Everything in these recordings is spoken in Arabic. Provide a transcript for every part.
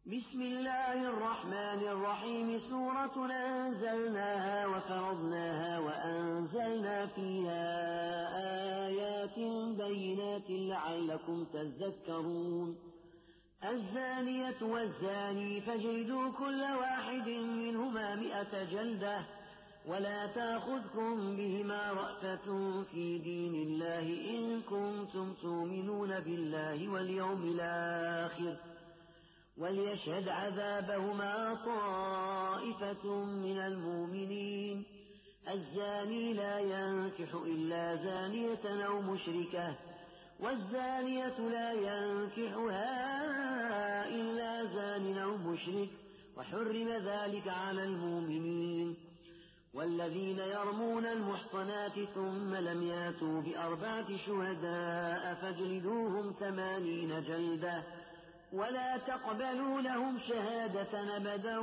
بسم الله الرحمن الرحيم. سورة أنزلناها وفرضناها وأنزلنا فيها آيات بينات لعلكم تذكرون. الزانية والزاني فاجلدوا كل واحد منهما 100 جلدة ولا تأخذكم بهما رأفة في دين الله إن كنتم تؤمنون بالله واليوم الآخر وليشهد عذابهما طائفة من المؤمنين. الزاني لا ينكح إلا زانية أو مشركة والزانية لا ينكحها إلا زان أو مشرك وحرم ذلك على المؤمنين. والذين يرمون المحصنات ثم لم ياتوا ب4 شهداء فاجلدوهم 80 جلدة ولا تقبلوا لهم شهادة أبدا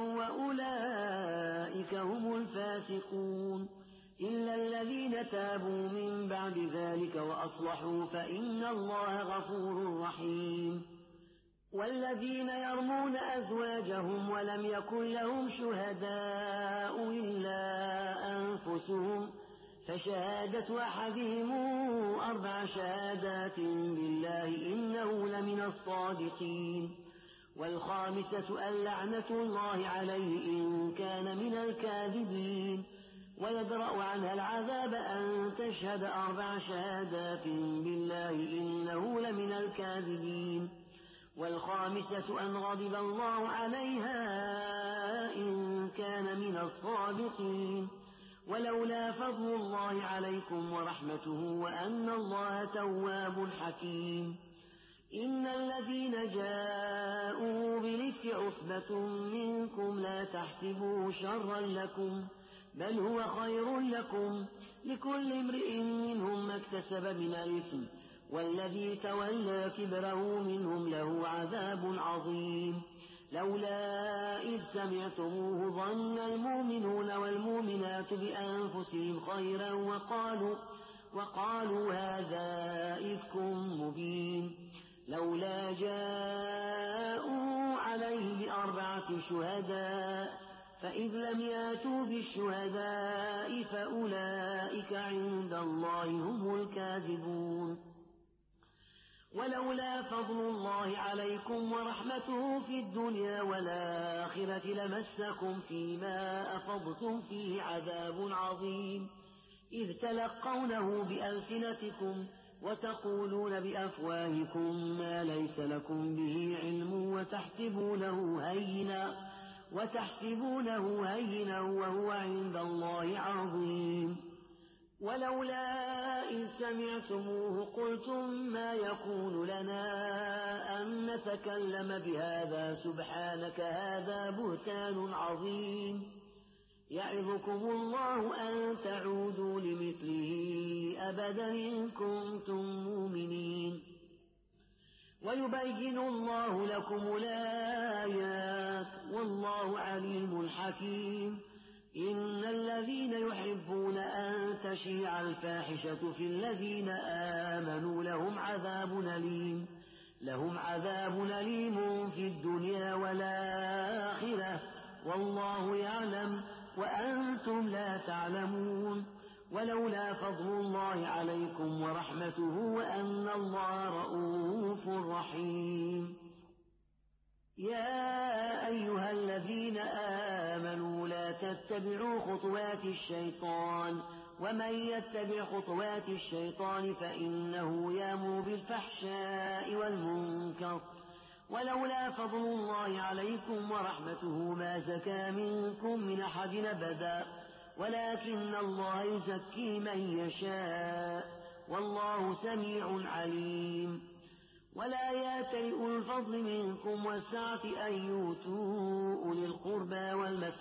وأولئك هم الفاسقون إلا الذين تابوا من بعد ذلك وأصلحوا فإن الله غفور رحيم. والذين يرمون أزواجهم ولم يكن لهم شهداء إلا أنفسهم فشهادة أحدهم 4 شهادات بالله إنه لمن الصادقين. والخامسة اللعنة الله عليه إن كان من الكاذبين. ويدرأ عنها العذاب أن تشهد 4 شهادات بالله إنه لمن الكاذبين. والخامسة أن غضب الله عليها إن كان من الصادقين. ولولا فضل الله عليكم ورحمته وأن الله تواب حكيم. إن الذين جاءوا بالإفك عصبة منكم لا تحسبوه شرا لكم بل هو خير لكم لكل امرئ منهم ما اكتسب من الإثم والذي تولى كبره منهم له عذاب عظيم. لولا إذ سمعتموه ظن المؤمنون والمؤمنات بأنفسهم خيرا وقالوا هذا إفك مبين. لولا جاءوا عليه ب4 شهداء فإذ لم ياتوا بالشهداء فأولئك عند الله هم الكاذبون. ولولا فضل الله عليكم ورحمته في الدنيا والآخرة لمسكم فيما أفضتم فيه عذاب عظيم إذ تلقونه بألسنتكم وتقولون بأفواهكم ما ليس لكم به علم وتحسبونه هينا وهو عند الله عظيم. ولولا إذ سمعتموه قلتم ما يكون لنا أن نتكلم بهذا سبحانك هذا بهتان عظيم. يعظكم الله أن تعودوا لمثله أبدا إن كنتم مؤمنين. ويبين الله لكم الآيات والله عليم حكيم. إن الذين يحبون أن تشيع الفاحشة في الذين آمنوا لهم عذاب أليم في الدنيا والآخرة والله يعلم وأنتم لا تعلمون. ولولا فضل الله عليكم ورحمته وأن الله رؤوف رحيم. يا أيها الذين آمنوا لا تتبعوا خطوات الشيطان ومن يتبع خطوات الشيطان فإنه يأمر بالفحشاء والمنكر. ولولا فضل الله عليكم ورحمته ما زكى منكم من أحد أبدا ولكن الله يزكي من يشاء والله سميع عليم. ولا يأتل أولو الفضل منكم والسعة أن يؤتوا أولي القربى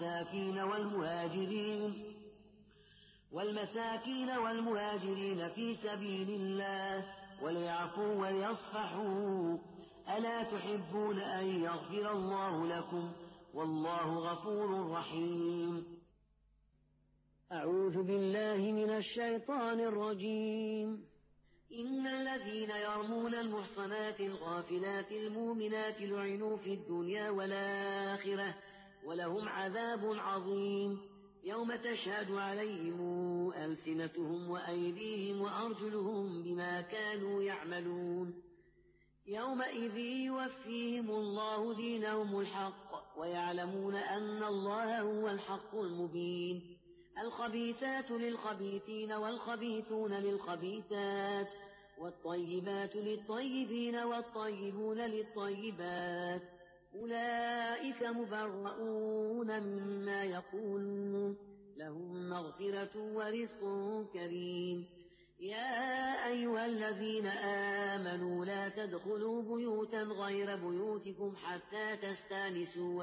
والمساكين والمهاجرين في سبيل الله وليعفوا وليصفحوا ألا تحبون أن يغفر الله لكم والله غفور رحيم. أعوذ بالله من الشيطان الرجيم. إن الذين يرمون المحصنات الغافلات المؤمنات لعنوا في الدنيا والآخرة ولهم عذاب عظيم يوم تشهد عليهم ألسنتهم وأيديهم وأرجلهم بما كانوا يعملون يومئذ يوفيهم الله دينهم الحق ويعلمون أن الله هو الحق المبين الخبيثات للخبيثين والخبيثون للخبيثات والطيبات للطيبين والطيبون للطيبات أولئك مبرؤون مما يقولون لهم مغفرة ورزق كريم يا أيها الذين آمنوا لا تدخلوا بيوتا غير بيوتكم حتى تستانسوا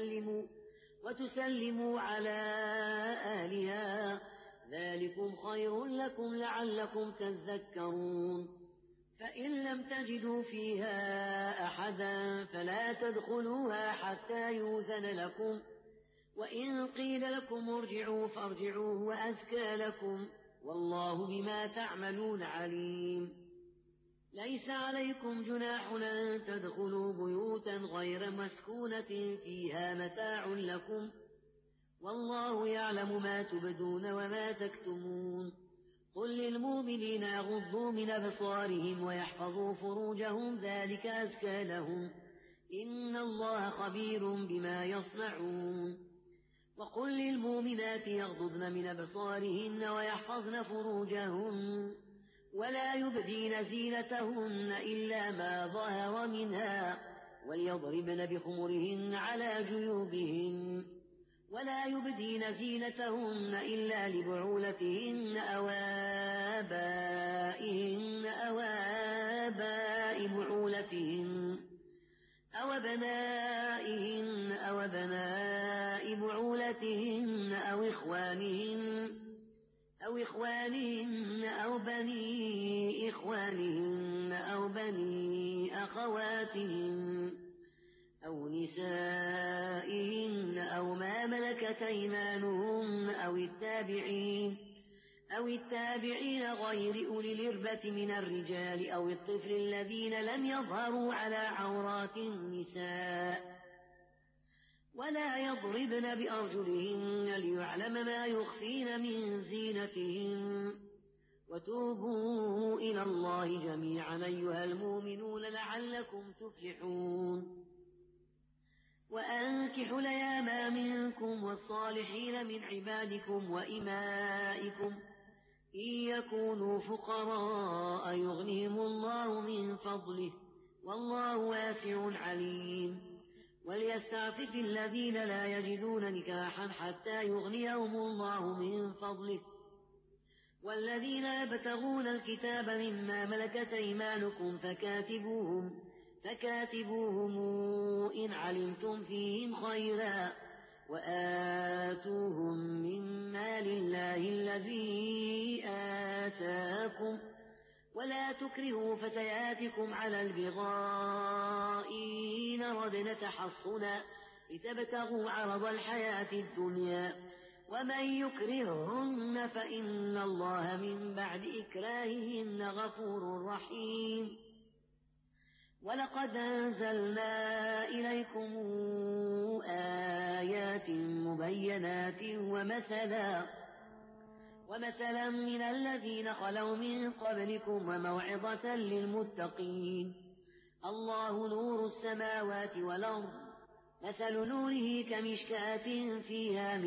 وتسلموا على أهلها ذلكم خير لكم لعلكم تذكرون فإن لم تجدوا فيها أحدا فلا تدخلوها حتى يؤذن لكم وإن قيل لكم ارجعوا فارجعوا وأزكى لكم والله بما تعملون عليم ليس عليكم جناح أن تدخلوا بيوتا غير مسكونة فيها متاع لكم والله يعلم ما تبدون وما تكتمون قل للمؤمنين يغضوا من أبصارهم ويحفظوا فروجهم ذلك أزكى لهم إن الله خبير بما يصنعون وقل للمؤمنات يغضضن من أبصارهن ويحفظن فروجهن ولا يبدين زينتهن إلا ما ظهر منها وليضربن بخمرهن على جيوبهن ولا يبدين زينتهن إلا لبعولتهن أو آبائهن أو آباء بعولتهن أو أبنائهن أو أبناء بعولتهن أو إخوانهن أو بني إخوانهن أو بني أخواتهن أو نسائهن أو ما ملكت أيمانهن أو التابعين غير أولي الإربة من الرجال أو الطفل الذين لم يظهروا على عورات النساء ولا يضربن بأرجلهن ليعلم ما يخفين من زينتهن وتوبوا إلى الله جميعا أيها المؤمنون لعلكم تفلحون وأنكحوا الأيام منكم والصالحين من عبادكم وإمائكم إن يكونوا فقراء يغنهم الله من فضله والله واسع عليم وليستعفف الذين لا يجدون نكاحا حتى يغنيهم الله من فضله والذين يبتغون الكتاب مما ملكت أيمانكم فكاتبوهم إن علمتم فيهم خيرا وآتوهم من مال الله الذي آتاكم ولا تكرهوا فتياتكم على البغاء إن أردنا تحصنا لتبتغوا عرض الحياة الدنيا ومن يكرههن فإن الله من بعد إكراههن غفور رحيم ولقد أنزلنا إليكم آيات مبينات ومثلا من الذين خلوا من قبلكم وموعظة للمتقين الله نور السماوات والأرض مثل نوره كمشكاة فيها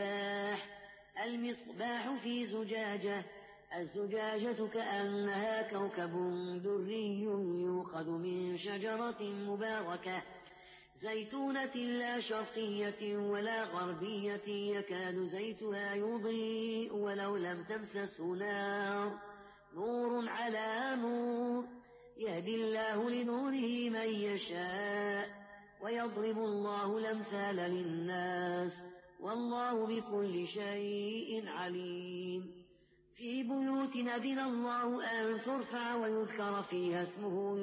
المصباح في زجاجة الزجاجة كأنها كوكب دري يوقد من شجرة مباركة زيتونة لا شرقية ولا غربية يكاد زيتها يضيء ولو لم تمسسه نور على نور يهدي الله لنوره من يشاء ويضرب الله الأمثال للناس والله بكل شيء عليم في بيوت أذن الله أن ترفع ويذكر فيها اسمه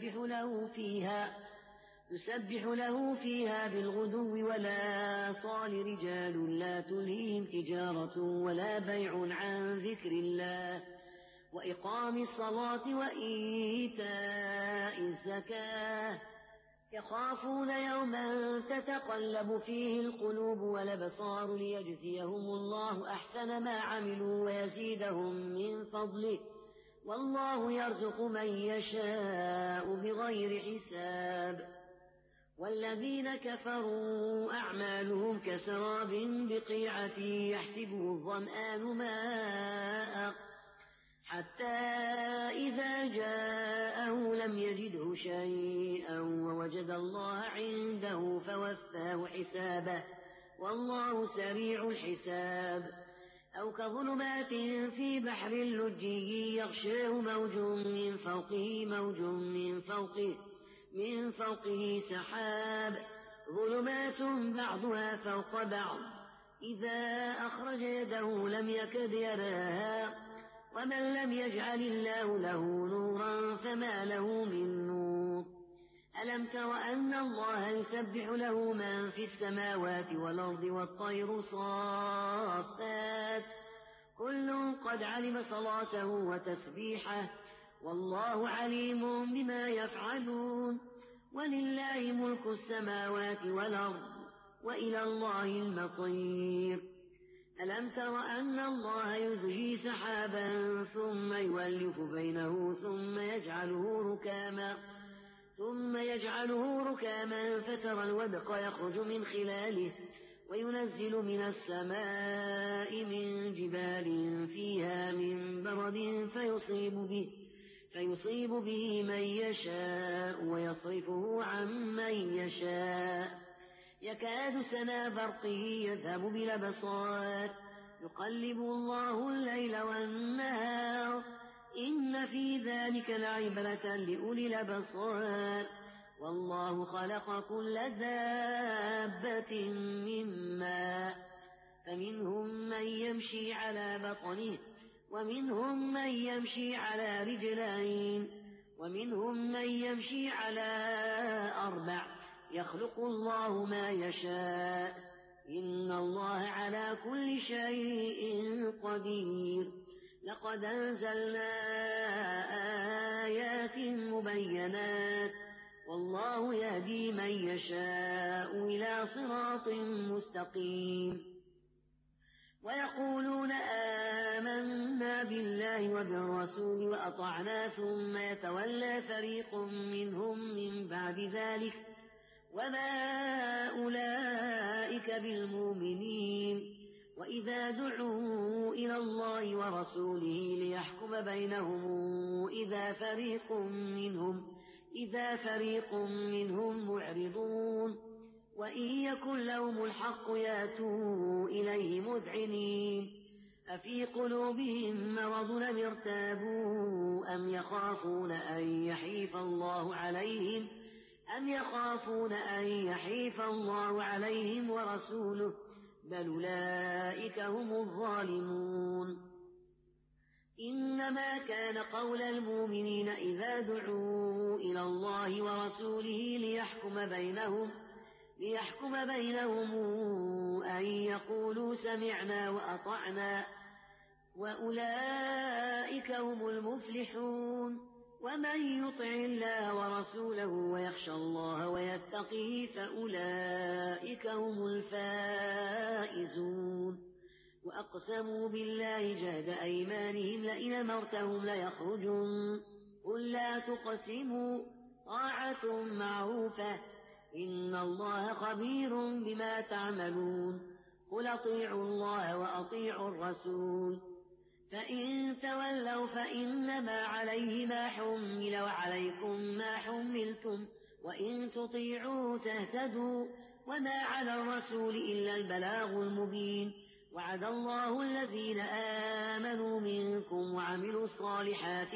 يسبح له فيها بالغدو ولا صال رجال لا تلهيهم تجارة ولا بيع عن ذكر الله وإقام الصلاة وإيتاء الزكاة يخافون يوما تتقلب فيه القلوب والأبصار ليجزيهم الله أحسن ما عملوا ويزيدهم من فضله والله يرزق من يشاء بغير حساب والذين كفروا أعمالهم كسراب بقيعة يحسبه الظمآن ماء حتى إذا جاءه لم يجده شيئا ووجد الله عنده فوفاه حسابه والله سريع الحساب أو كظلمات في بحر لجي يغشاه موج من فوقه سحاب ظلمات بعضها فوق بعض إذا أخرج يده لم يكد يراها ومن لم يجعل الله له نورا فما له من نور ألم تر أن الله يسبح له من في السماوات والأرض والطير صافات كل قد علم صلاته وتسبيحه والله عليم بما يفعلون ولله ملك السماوات والأرض وإلى الله المصير ألم تر أن الله يزجي سحابا ثم يولف بينه ثم يجعله ركاما فترى الودق يخرج من خلاله وينزل من السماء من جبال فيها من برد فيصيب به من يشاء ويصرفه عن من يشاء يكاد سنا برقه يذهب بالأبصار يقلب الله الليل والنهار إن في ذلك لعبرة لأولي الأبصار والله خلق كل دابة من ماء فمنهم من يمشي على بطنه ومنهم من يمشي على رجلين ومنهم من يمشي على أربع يخلق الله ما يشاء إن الله على كل شيء قدير لقد أنزلنا آيات مبينات والله يهدي من يشاء إلى صراط مستقيم ويقولون آمنا بالله وبالرسول وأطعنا ثم يتولى فريق منهم من بعد ذلك وما أولئك بالمؤمنين وإذا دعوا إلى الله ورسوله ليحكم بينهم إذا فريق منهم معرضون وإن يكن لهم الحق ياتوا إليه مذعنين أفي قلوبهم مرض أم ارتابوا أم يخافون أن يحيف الله عليهم ورسوله بل أولئك هم الظالمون إنما كان قول المؤمنين إذا دعوا إلى الله ورسوله ليحكم بينهم أن يقولوا سمعنا وأطعنا وأولئك هم المفلحون ومن يطع الله ورسوله ويخشى الله ويتقيه فأولئك هم الفائزون وأقسموا بالله جهد أيمانهم لئن أمرتهم ليخرجن قل لا تقسموا طاعة معروفة إن الله خبير بما تعملون قل أطيعوا الله وأطيعوا الرسول فإن تولوا فإنما عليه ما حمل وعليكم ما حملتم وإن تطيعوا تهتدوا وما على الرسول إلا البلاغ المبين وعد الله الذين آمنوا منكم وعملوا الصالحات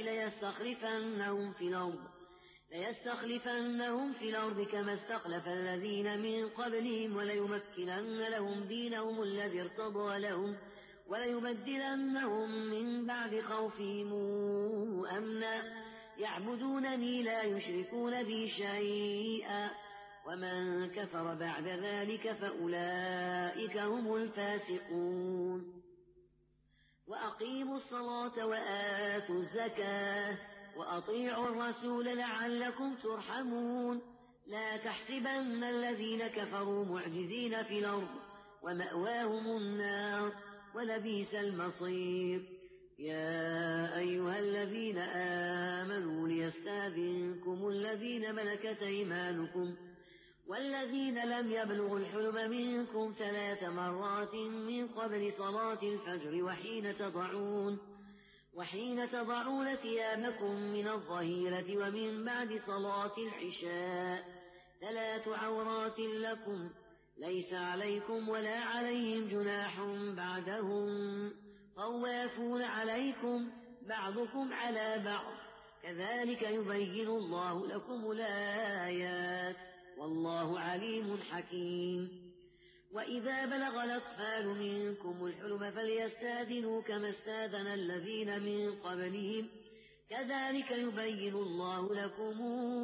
ليستخلفنهم في الأرض كما استخلف الذين من قبلهم وليمكنن لهم دينهم الذي ارتضى لهم وليبدلنهم من بعد خوفهم أمنا يعبدونني لا يشركون بي شيئا ومن كفر بعد ذلك فأولئك هم الفاسقون وأقيموا الصلاة وآتوا الزكاة وأطيعوا الرسول لعلكم ترحمون لا تحسبن الذين كفروا معجزين في الأرض ومأواهم النار ولبئس المصير يا أيها الذين آمنوا ليستأذنكم الذين ملكت أيمانكم والذين لم يبلغوا الحلم منكم 3 مرات من قبل صلاة الفجر وحين تضعون ثيابكم من الظهيرة ومن بعد صلاة العشاء 3 عورات لكم ليس عليكم ولا عليهم جناح بعدهم طوافون عليكم بعضكم على بعض كذلك يبين الله لكم الآيات والله عليم حكيم وإذا بلغ الأطفال منكم الحلم فليستأذنوا كما استأذن الذين من قبلهم كذلك يبين الله لكم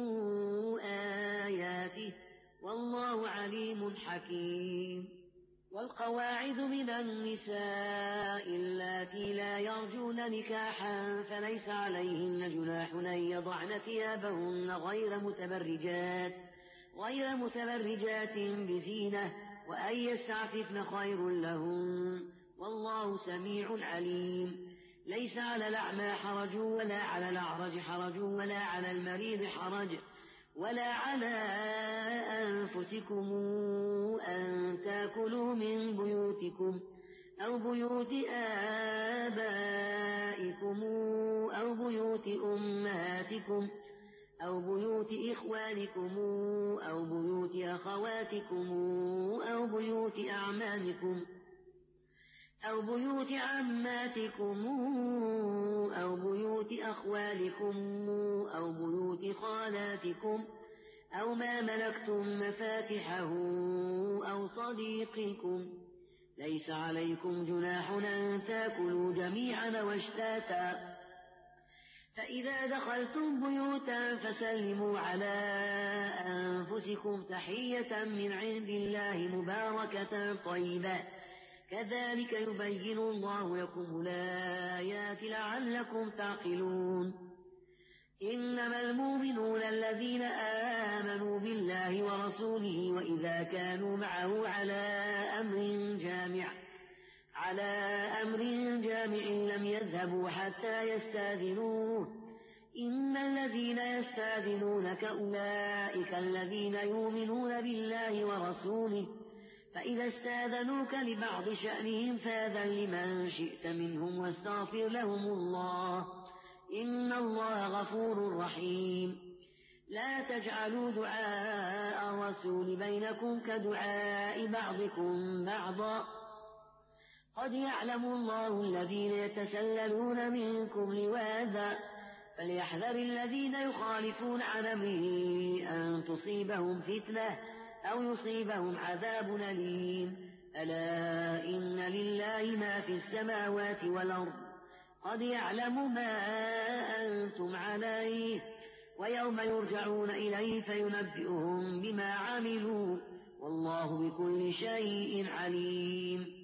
آياته والله عليم حكيم والقواعد من النساء اللاتي لا يرجون نكاحا فليس عليهن جناح أن يضعن ثيابهن غير متبرجات بزينة وأن يستعففن خير لهن والله سميع عليم ليس على الأعمى حرج ولا على الأعرج حرج ولا على المريض حرج ولا على أنفسكم أن تأكلوا من بيوتكم أو بيوت آبائكم أو بيوت أمهاتكم أو بيوت إخوانكم أو بيوت أخواتكم أو بيوت أعمامكم أو بيوت عماتكم أو بيوت أخوالكم أو بيوت خالاتكم أو ما ملكتم مفاتحه أو صديقكم ليس عليكم جناح أن تأكلوا جميعا واشتاتا فإذا دخلتم بيوتا فسلموا على أنفسكم تحية من عند الله مباركة طيبة كذلك يبين الله لكم الآيات لعلكم تعقلون إنما المؤمنون الذين آمنوا بالله ورسوله وإذا كانوا معه على أمر جامع لم يذهبوا حتى يستأذنوه إن الذين يستأذنونك أولئك الذين يؤمنون بالله ورسوله فإذا استأذنوك لبعض شأنهم فأذن لمن شئت منهم واستغفر لهم الله إن الله غفور رحيم لا تجعلوا دعاء الرسول بينكم كدعاء بعضكم بعضا قد يعلم الله الذين يتسللون منكم لواذا فليحذر الذين يخالفون عن أمره أن تصيبهم فتنة أو يصيبهم عذاب أليم ألا إن لله ما في السماوات والأرض قد يعلم ما أنتم عليه ويوم يرجعون إليه فينبئهم بما عملوا والله بكل شيء عليم